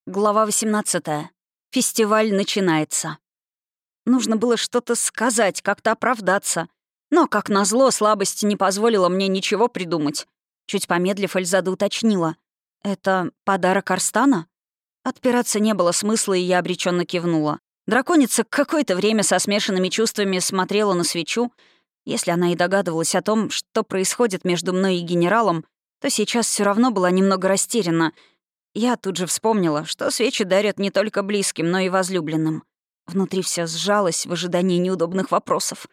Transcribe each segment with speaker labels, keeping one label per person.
Speaker 1: Глава 18. Фестиваль начинается. Нужно было что-то сказать, как-то оправдаться. Но, как назло, слабость не позволила мне ничего придумать. Чуть помедлив, Эльзада уточнила. «Это подарок Арстана?» Отпираться не было смысла, и я обреченно кивнула. Драконица какое-то время со смешанными чувствами смотрела на свечу. Если она и догадывалась о том, что происходит между мной и генералом, то сейчас все равно была немного растеряна. Я тут же вспомнила, что свечи дарят не только близким, но и возлюбленным. Внутри все сжалось в ожидании неудобных вопросов.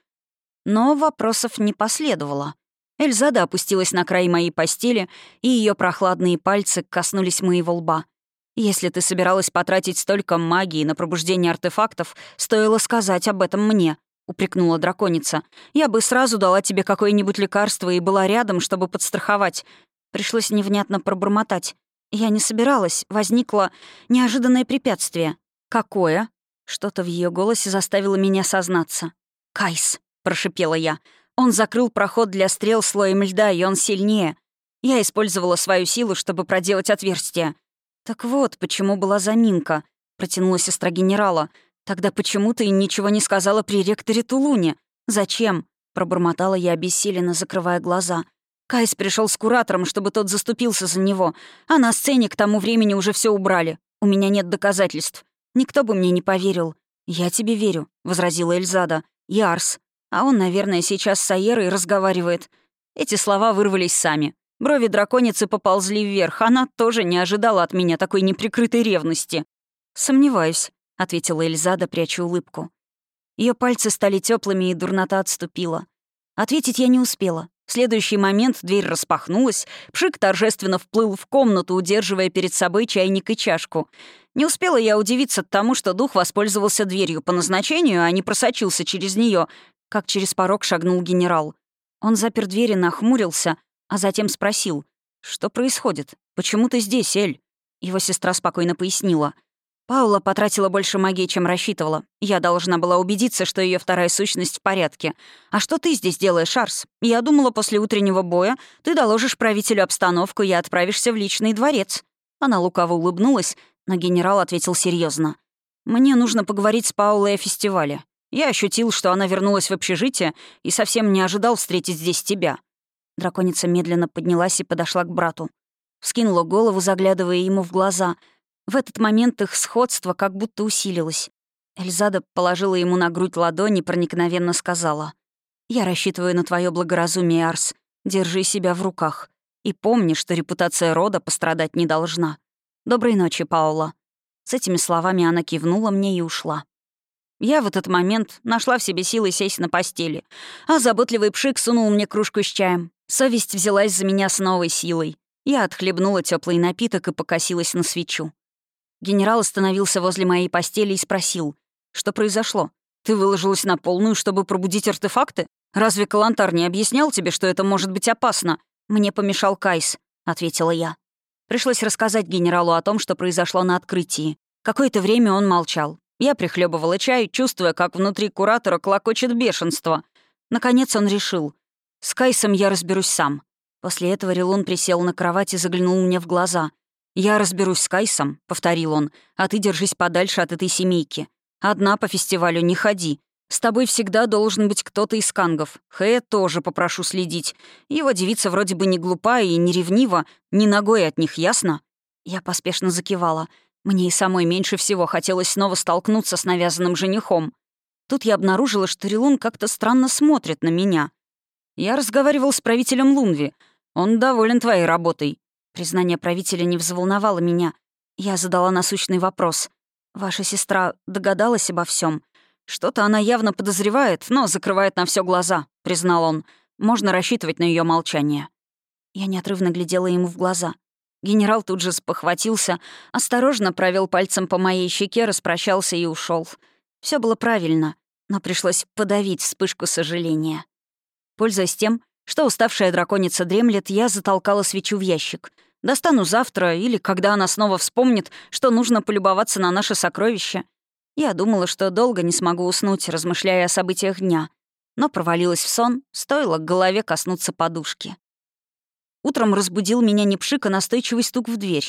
Speaker 1: Но вопросов не последовало. Эльзада опустилась на край моей постели, и ее прохладные пальцы коснулись моего лба. «Если ты собиралась потратить столько магии на пробуждение артефактов, стоило сказать об этом мне», — упрекнула драконица. «Я бы сразу дала тебе какое-нибудь лекарство и была рядом, чтобы подстраховать». Пришлось невнятно пробормотать. Я не собиралась, возникло неожиданное препятствие. «Какое?» Что-то в ее голосе заставило меня сознаться. «Кайс», — прошипела я. «Он закрыл проход для стрел слоем льда, и он сильнее. Я использовала свою силу, чтобы проделать отверстие». «Так вот, почему была заминка», — протянула сестра генерала. «Тогда почему ты ничего не сказала при ректоре Тулуне? Зачем?» — пробормотала я обессиленно, закрывая глаза. Кайс пришел с куратором, чтобы тот заступился за него, а на сцене к тому времени уже все убрали. У меня нет доказательств. Никто бы мне не поверил. «Я тебе верю», — возразила Эльзада. «Ярс. А он, наверное, сейчас с Аерой разговаривает». Эти слова вырвались сами. Брови драконицы поползли вверх. Она тоже не ожидала от меня такой неприкрытой ревности. «Сомневаюсь», — ответила Эльзада, пряча улыбку. Ее пальцы стали теплыми, и дурнота отступила. Ответить я не успела. В следующий момент дверь распахнулась, Пшик торжественно вплыл в комнату, удерживая перед собой чайник и чашку. Не успела я удивиться тому, что дух воспользовался дверью по назначению, а не просочился через нее, как через порог шагнул генерал. Он запер дверь и нахмурился, а затем спросил: «Что происходит? Почему ты здесь, Эль?» Его сестра спокойно пояснила. «Паула потратила больше магии, чем рассчитывала. Я должна была убедиться, что ее вторая сущность в порядке. А что ты здесь делаешь, Арс? Я думала, после утреннего боя ты доложишь правителю обстановку и отправишься в личный дворец». Она лукаво улыбнулась, но генерал ответил серьезно: «Мне нужно поговорить с Паулой о фестивале. Я ощутил, что она вернулась в общежитие и совсем не ожидал встретить здесь тебя». Драконица медленно поднялась и подошла к брату. Вскинула голову, заглядывая ему в глаза. В этот момент их сходство как будто усилилось. Эльзада положила ему на грудь ладонь и проникновенно сказала: «Я рассчитываю на твое благоразумие, Арс. Держи себя в руках. И помни, что репутация рода пострадать не должна. Доброй ночи, Паула». С этими словами она кивнула мне и ушла. Я в этот момент нашла в себе силы сесть на постели, а заботливый Пшик сунул мне кружку с чаем. Совесть взялась за меня с новой силой. Я отхлебнула теплый напиток и покосилась на свечу. Генерал остановился возле моей постели и спросил: «Что произошло? Ты выложилась на полную, чтобы пробудить артефакты? Разве Калантар не объяснял тебе, что это может быть опасно?» «Мне помешал Кайс», — ответила я. Пришлось рассказать генералу о том, что произошло на открытии. Какое-то время он молчал. Я прихлебывала чай, чувствуя, как внутри куратора клокочет бешенство. Наконец он решил: «С Кайсом я разберусь сам». После этого Релун присел на кровать и заглянул мне в глаза. «Я разберусь с Кайсом», — повторил он, «а ты держись подальше от этой семейки. Одна по фестивалю не ходи. С тобой всегда должен быть кто-то из кангов. Хэя тоже попрошу следить. Его девица вроде бы не глупая и не ревнива, ни ногой от них, ясно?» Я поспешно закивала. Мне и самой меньше всего хотелось снова столкнуться с навязанным женихом. Тут я обнаружила, что Релун как-то странно смотрит на меня. «Я разговаривал с правителем Лунви. Он доволен твоей работой». Признание правителя не взволновало меня. Я задала насущный вопрос. «Ваша сестра догадалась обо всем? Что-то она явно подозревает, но закрывает на все глаза», — признал он. «Можно рассчитывать на ее молчание». Я неотрывно глядела ему в глаза. Генерал тут же спохватился, осторожно провел пальцем по моей щеке, распрощался и ушел. Все было правильно, но пришлось подавить вспышку сожаления. Пользуясь тем, что уставшая драконица дремлет, я затолкала свечу в ящик. Достану завтра или когда она снова вспомнит, что нужно полюбоваться на наше сокровище. Я думала, что долго не смогу уснуть, размышляя о событиях дня. Но провалилась в сон, стоило к голове коснуться подушки. Утром разбудил меня не Пшик, а настойчивый стук в дверь.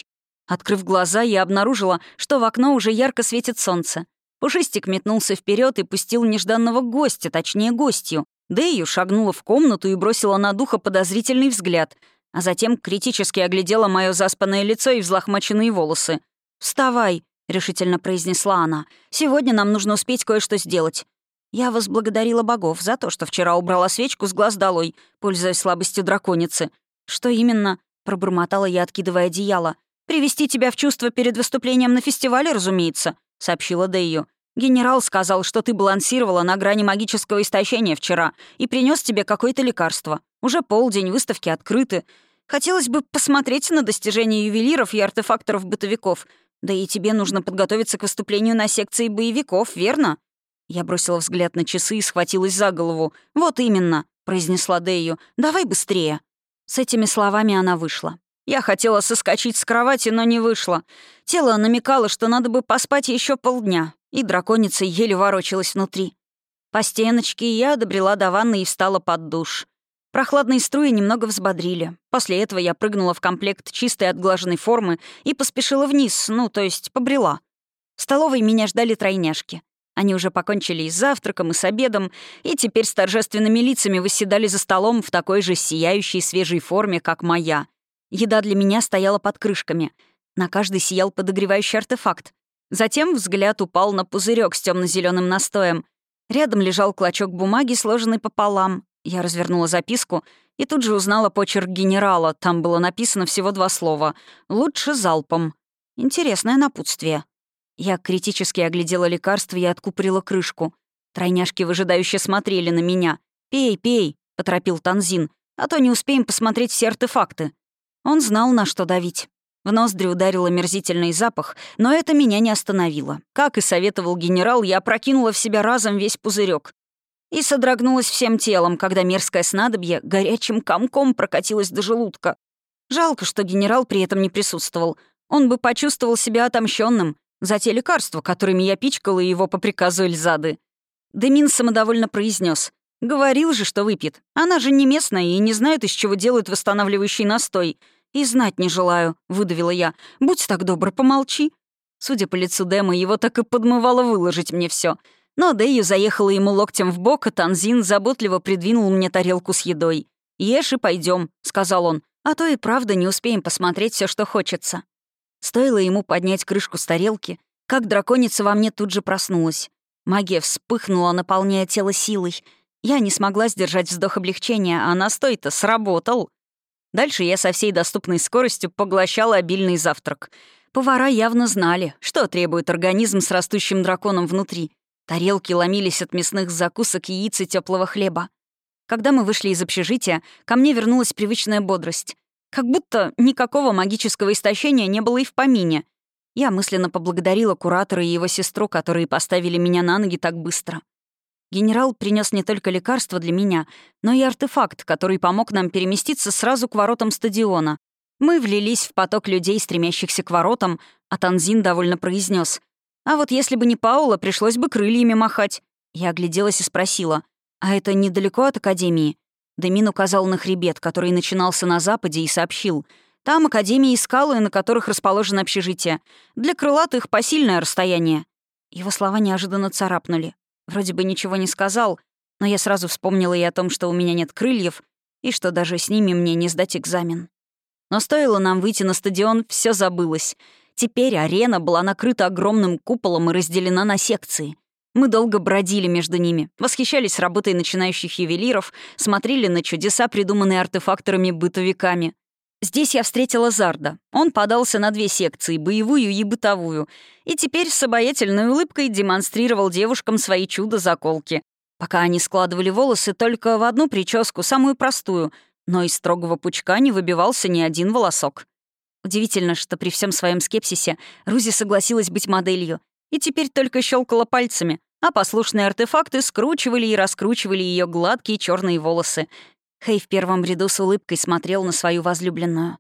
Speaker 1: Открыв глаза, я обнаружила, что в окно уже ярко светит солнце. Пушистик метнулся вперед и пустил нежданного гостя, точнее гостью. Дэйю шагнула в комнату и бросила на духа подозрительный взгляд, а затем критически оглядела мое заспанное лицо и взлохмаченные волосы. «Вставай», — решительно произнесла она. «Сегодня нам нужно успеть кое-что сделать». Я возблагодарила богов за то, что вчера убрала свечку с глаз долой, пользуясь слабостью драконицы. «Что именно?» — пробормотала я, откидывая одеяло. «Привести тебя в чувство перед выступлением на фестивале, разумеется», — сообщила Дэйю. «Генерал сказал, что ты балансировала на грани магического истощения вчера и принес тебе какое-то лекарство. Уже полдень, выставки открыты. Хотелось бы посмотреть на достижения ювелиров и артефакторов-бытовиков. Да и тебе нужно подготовиться к выступлению на секции боевиков, верно?» Я бросила взгляд на часы и схватилась за голову. «Вот именно», — произнесла Дэйю. «Давай быстрее». С этими словами она вышла. Я хотела соскочить с кровати, но не вышло. Тело намекало, что надо бы поспать еще полдня, и драконица еле ворочалась внутри. По стеночке я добрела до ванны и встала под душ. Прохладные струи немного взбодрили. После этого я прыгнула в комплект чистой отглаженной формы и поспешила вниз, то есть побрела. В столовой меня ждали тройняшки. Они уже покончили и с завтраком, и с обедом, и теперь с торжественными лицами восседали за столом в такой же сияющей свежей форме, как моя. Еда для меня стояла под крышками. На каждой сиял подогревающий артефакт. Затем взгляд упал на пузырек с темно-зеленым настоем. Рядом лежал клочок бумаги, сложенный пополам. Я развернула записку и тут же узнала почерк генерала. Там было написано всего 2 слова. «Лучше залпом». Интересное напутствие. Я критически оглядела лекарство и откупорила крышку. Тройняшки выжидающе смотрели на меня. «Пей, пей», — поторопил Танзин, «а то не успеем посмотреть все артефакты». Он знал, на что давить. В ноздри ударил омерзительный запах, но это меня не остановило. Как и советовал генерал, я опрокинула в себя разом весь пузырек и содрогнулась всем телом, когда мерзкое снадобье горячим комком прокатилось до желудка. Жалко, что генерал при этом не присутствовал. Он бы почувствовал себя отомщенным за те лекарства, которыми я пичкала его по приказу Эльзады. Демин самодовольно произнес: «Говорил же, что выпьет. Она же не местная и не знает, из чего делают восстанавливающий настой. И знать не желаю», — выдавила я. «Будь так добр, помолчи». Судя по лицу Дэма, его так и подмывало выложить мне все. Но Дэйю заехала ему локтем в бок, а Танзин заботливо придвинул мне тарелку с едой. «Ешь и пойдем», — сказал он, «а то и правда не успеем посмотреть все, что хочется». Стоило ему поднять крышку с тарелки, как драконица во мне тут же проснулась. Магия вспыхнула, наполняя тело силой. Я не смогла сдержать вздох облегчения, а настой-то сработал. Дальше я со всей доступной скоростью поглощала обильный завтрак. Повара явно знали, что требует организм с растущим драконом внутри. Тарелки ломились от мясных закусок, яиц и тёплого хлеба. Когда мы вышли из общежития, ко мне вернулась привычная бодрость. Как будто никакого магического истощения не было и в помине. Я мысленно поблагодарила куратора и его сестру, которые поставили меня на ноги так быстро. Генерал принес не только лекарство для меня, но и артефакт, который помог нам переместиться сразу к воротам стадиона. Мы влились в поток людей, стремящихся к воротам, а Танзин довольно произнес: «А вот если бы не Паула, пришлось бы крыльями махать». Я огляделась и спросила: «А это недалеко от Академии?» Демин указал на хребет, который начинался на западе, и сообщил: «Там Академия и скалы, на которых расположено общежитие. Для крылатых посильное расстояние». Его слова неожиданно царапнули. Вроде бы ничего не сказал, но я сразу вспомнила и о том, что у меня нет крыльев, и что даже с ними мне не сдать экзамен. Но стоило нам выйти на стадион, все забылось. Теперь арена была накрыта огромным куполом и разделена на секции. Мы долго бродили между ними, восхищались работой начинающих ювелиров, смотрели на чудеса, придуманные артефакторами-бытовиками. Здесь я встретила Зарда. Он подался на 2 секции — боевую и бытовую, и теперь с обаятельной улыбкой демонстрировал девушкам свои чудо-заколки. Пока они складывали волосы только в одну прическу, самую простую, но из строгого пучка не выбивался ни один волосок. Удивительно, что при всем своем скепсисе Рузи согласилась быть моделью и теперь только щелкала пальцами, а послушные артефакты скручивали и раскручивали ее гладкие черные волосы. Хэй в первом ряду с улыбкой смотрел на свою возлюбленную.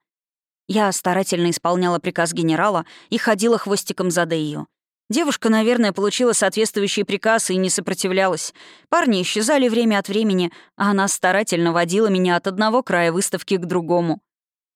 Speaker 1: Я старательно исполняла приказ генерала и ходила хвостиком за Дэйю. Девушка, наверное, получила соответствующий приказ и не сопротивлялась. Парни исчезали время от времени, а она старательно водила меня от одного края выставки к другому.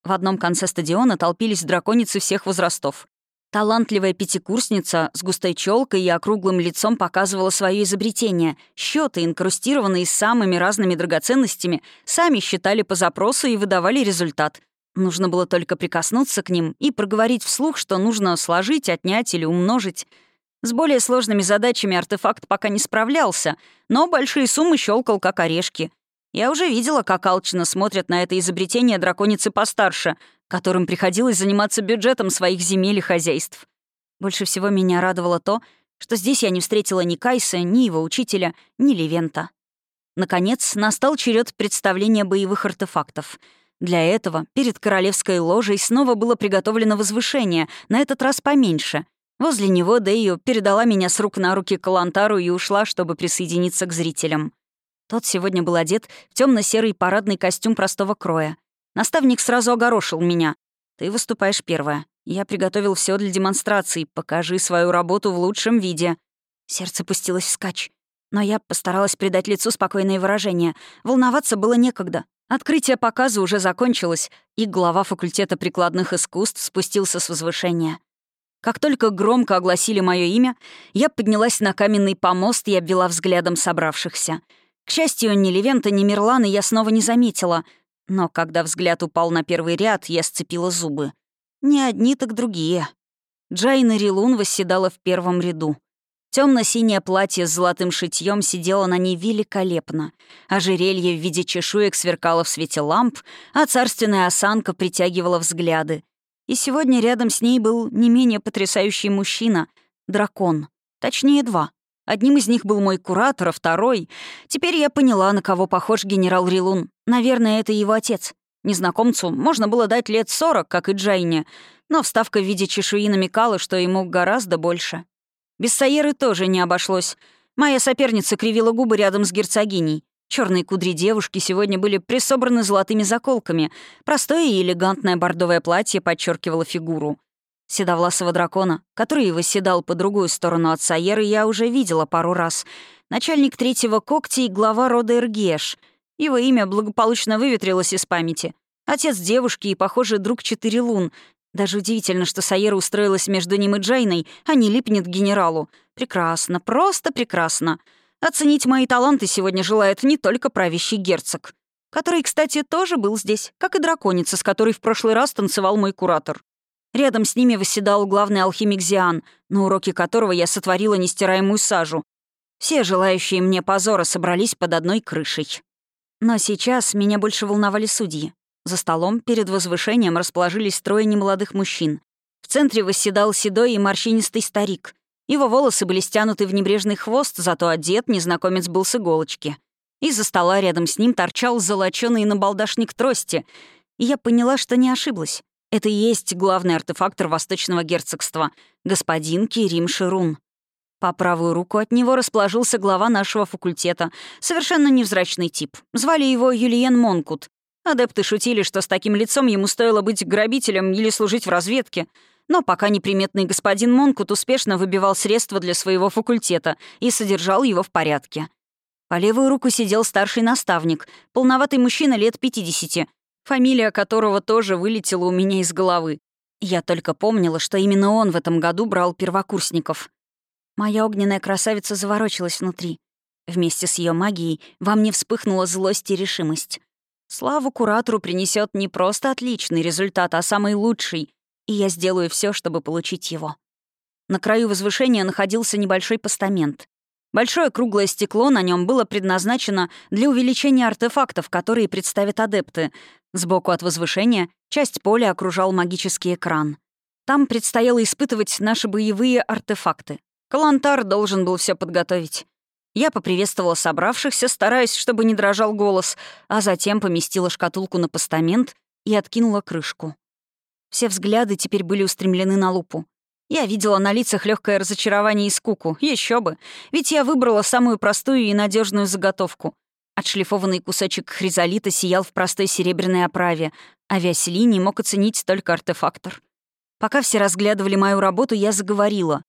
Speaker 1: В одном конце стадиона толпились драконицы всех возрастов. Талантливая пятикурсница с густой челкой и округлым лицом показывала свое изобретение. Счеты, инкрустированные самыми разными драгоценностями, сами считали по запросу и выдавали результат. Нужно было только прикоснуться к ним и проговорить вслух, что нужно сложить, отнять или умножить. С более сложными задачами артефакт пока не справлялся, но большие суммы щелкал как орешки. Я уже видела, как алчно смотрят на это изобретение драконицы постарше, которым приходилось заниматься бюджетом своих земель и хозяйств. Больше всего меня радовало то, что здесь я не встретила ни Кайса, ни его учителя, ни Левента. Наконец, настал черед представления боевых артефактов. Для этого перед королевской ложей снова было приготовлено возвышение, на этот раз поменьше. Возле него Дэйю передала меня с рук на руки к Калантару и ушла, чтобы присоединиться к зрителям. Тот сегодня был одет в темно-серый парадный костюм простого кроя. Наставник сразу огорошил меня. «Ты выступаешь первая. Я приготовил все для демонстрации. Покажи свою работу в лучшем виде». Сердце пустилось вскачь. Но я постаралась придать лицу спокойное выражение. Волноваться было некогда. Открытие показа уже закончилось, и глава факультета прикладных искусств спустился с возвышения. Как только громко огласили мое имя, я поднялась на каменный помост и обвела взглядом собравшихся. К счастью, ни Левента, ни Мирланы я снова не заметила, но когда взгляд упал на первый ряд, я сцепила зубы. Не одни, так другие. Джайна Рилун восседала в первом ряду. Темно-синее платье с золотым шитьем сидело на ней великолепно. Ожерелье в виде чешуек сверкало в свете ламп, а царственная осанка притягивала взгляды. И сегодня рядом с ней был не менее потрясающий мужчина — дракон. Точнее, два. Одним из них был мой куратор, а второй... Теперь я поняла, на кого похож генерал Рилун. Наверное, это его отец. Незнакомцу можно было дать лет 40, как и Джайне, но вставка в виде чешуи намекала, что ему гораздо больше. Без Сайеры тоже не обошлось. Моя соперница кривила губы рядом с герцогиней. Черные кудри девушки сегодня были присобраны золотыми заколками. Простое и элегантное бордовое платье подчеркивало фигуру. Седовласого дракона, который восседал по другую сторону от Сайеры, я уже видела пару раз. Начальник третьего когтя и глава рода Эргеш. Его имя благополучно выветрилось из памяти. Отец девушки и, похоже, друг 4 лун. Даже удивительно, что Сайера устроилась между ним и Джайной, а не липнет к генералу. Прекрасно, просто прекрасно. Оценить мои таланты сегодня желает не только правящий герцог, который, кстати, тоже был здесь, как и драконица, с которой в прошлый раз танцевал мой куратор. Рядом с ними восседал главный алхимик Зиан, на уроке которого я сотворила нестираемую сажу. Все желающие мне позора собрались под одной крышей. Но сейчас меня больше волновали судьи. За столом перед возвышением расположились 3 немолодых мужчин. В центре восседал седой и морщинистый старик. Его волосы были стянуты в небрежный хвост, зато одет незнакомец был с иголочки. Из-за стола рядом с ним торчал золочёный набалдашник трости. И я поняла, что не ошиблась. Это и есть главный артефактор Восточного герцогства — господин Кирим Ширун. По правую руку от него расположился глава нашего факультета, совершенно невзрачный тип. Звали его Юлиен Монкут. Адепты шутили, что с таким лицом ему стоило быть грабителем или служить в разведке. Но пока неприметный господин Монкут успешно выбивал средства для своего факультета и содержал его в порядке. По левую руку сидел старший наставник, полноватый мужчина лет 50, фамилия которого тоже вылетела у меня из головы. Я только помнила, что именно он в этом году брал первокурсников. Моя огненная красавица заворочилась внутри. Вместе с ее магией во мне вспыхнула злость и решимость. Славу куратору принесет не просто отличный результат, а самый лучший, и я сделаю все, чтобы получить его. На краю возвышения находился небольшой постамент. Большое круглое стекло на нем было предназначено для увеличения артефактов, которые представят адепты. Сбоку от возвышения часть поля окружал магический экран. Там предстояло испытывать наши боевые артефакты. Калантар должен был все подготовить. Я поприветствовала собравшихся, стараясь, чтобы не дрожал голос, а затем поместила шкатулку на постамент и откинула крышку. Все взгляды теперь были устремлены на лупу. Я видела на лицах легкое разочарование и скуку. Еще бы. Ведь я выбрала самую простую и надежную заготовку. Отшлифованный кусочек хризолита сиял в простой серебряной оправе, а вязь линий мог оценить только артефактор. Пока все разглядывали мою работу, я заговорила.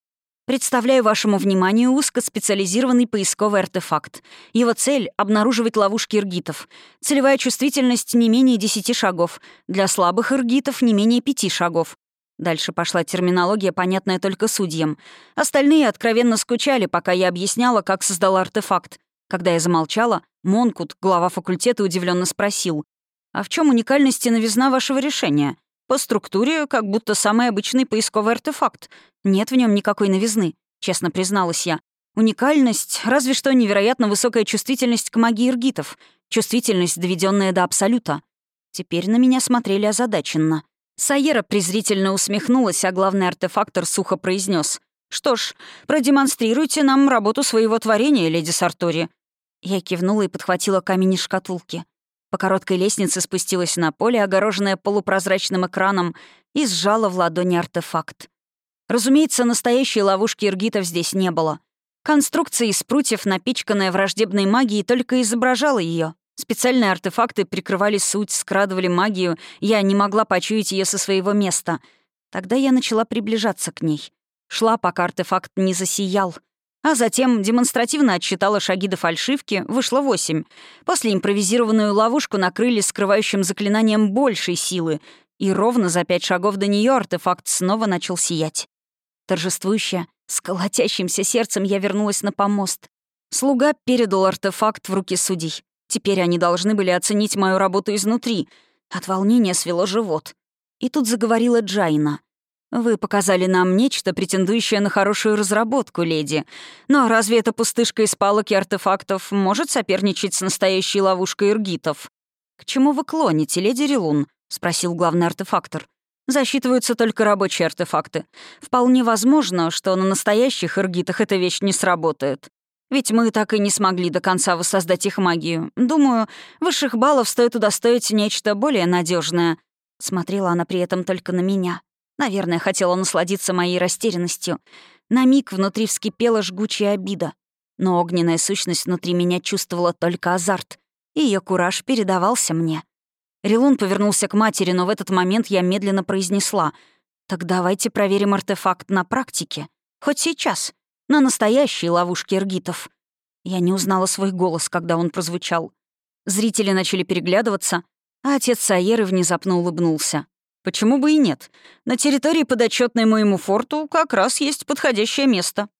Speaker 1: Представляю вашему вниманию узкоспециализированный поисковый артефакт. Его цель — обнаруживать ловушки иргитов. Целевая чувствительность не менее 10 шагов. Для слабых иргитов не менее 5 шагов. Дальше пошла терминология, понятная только судьям. Остальные откровенно скучали, пока я объясняла, как создала артефакт. Когда я замолчала, Монкут, глава факультета, удивленно спросил: «А в чем уникальность и новизна вашего решения? По структуре, как будто самый обычный поисковый артефакт. Нет в нем никакой новизны», — честно призналась я. «Уникальность — разве что невероятно высокая чувствительность к магии иргитов. Чувствительность, доведенная до абсолюта». Теперь на меня смотрели озадаченно. Сайера презрительно усмехнулась, а главный артефактор сухо произнес: «Что ж, продемонстрируйте нам работу своего творения, леди Сартори». Я кивнула и подхватила камень из шкатулки. По короткой лестнице спустилась на поле, огороженное полупрозрачным экраном, и сжала в ладони артефакт. Разумеется, настоящей ловушки иргитов здесь не было. Конструкция из прутьев, напичканная враждебной магией, только изображала ее. Специальные артефакты прикрывали суть, скрадывали магию, я не могла почуять ее со своего места. Тогда я начала приближаться к ней. Шла, пока артефакт не засиял. А затем демонстративно отсчитала шаги до фальшивки, вышло 8. После импровизированную ловушку накрыли скрывающим заклинанием большей силы, и ровно за 5 шагов до нее артефакт снова начал сиять. Торжествующе, с колотящимся сердцем я вернулась на помост. Слуга передал артефакт в руки судей. Теперь они должны были оценить мою работу изнутри. От волнения свело живот. И тут заговорила Джайна. «Вы показали нам нечто, претендующее на хорошую разработку, леди. Но разве эта пустышка из палок и артефактов может соперничать с настоящей ловушкой иргитов?» «К чему вы клоните, леди Рилун?» — спросил главный артефактор. «Засчитываются только рабочие артефакты. Вполне возможно, что на настоящих иргитах эта вещь не сработает. Ведь мы так и не смогли до конца воссоздать их магию. Думаю, высших баллов стоит удостоить нечто более надежное. Смотрела она при этом только на меня. Наверное, хотела насладиться моей растерянностью. На миг внутри вскипела жгучая обида. Но огненная сущность внутри меня чувствовала только азарт. И её кураж передавался мне. Рилун повернулся к матери, но в этот момент я медленно произнесла: «Так давайте проверим артефакт на практике. Хоть сейчас. На настоящей ловушке иргитов». Я не узнала свой голос, когда он прозвучал. Зрители начали переглядываться, а отец Сайеры внезапно улыбнулся. «Почему бы и нет? На территории, подотчетной моему форту, как раз есть подходящее место.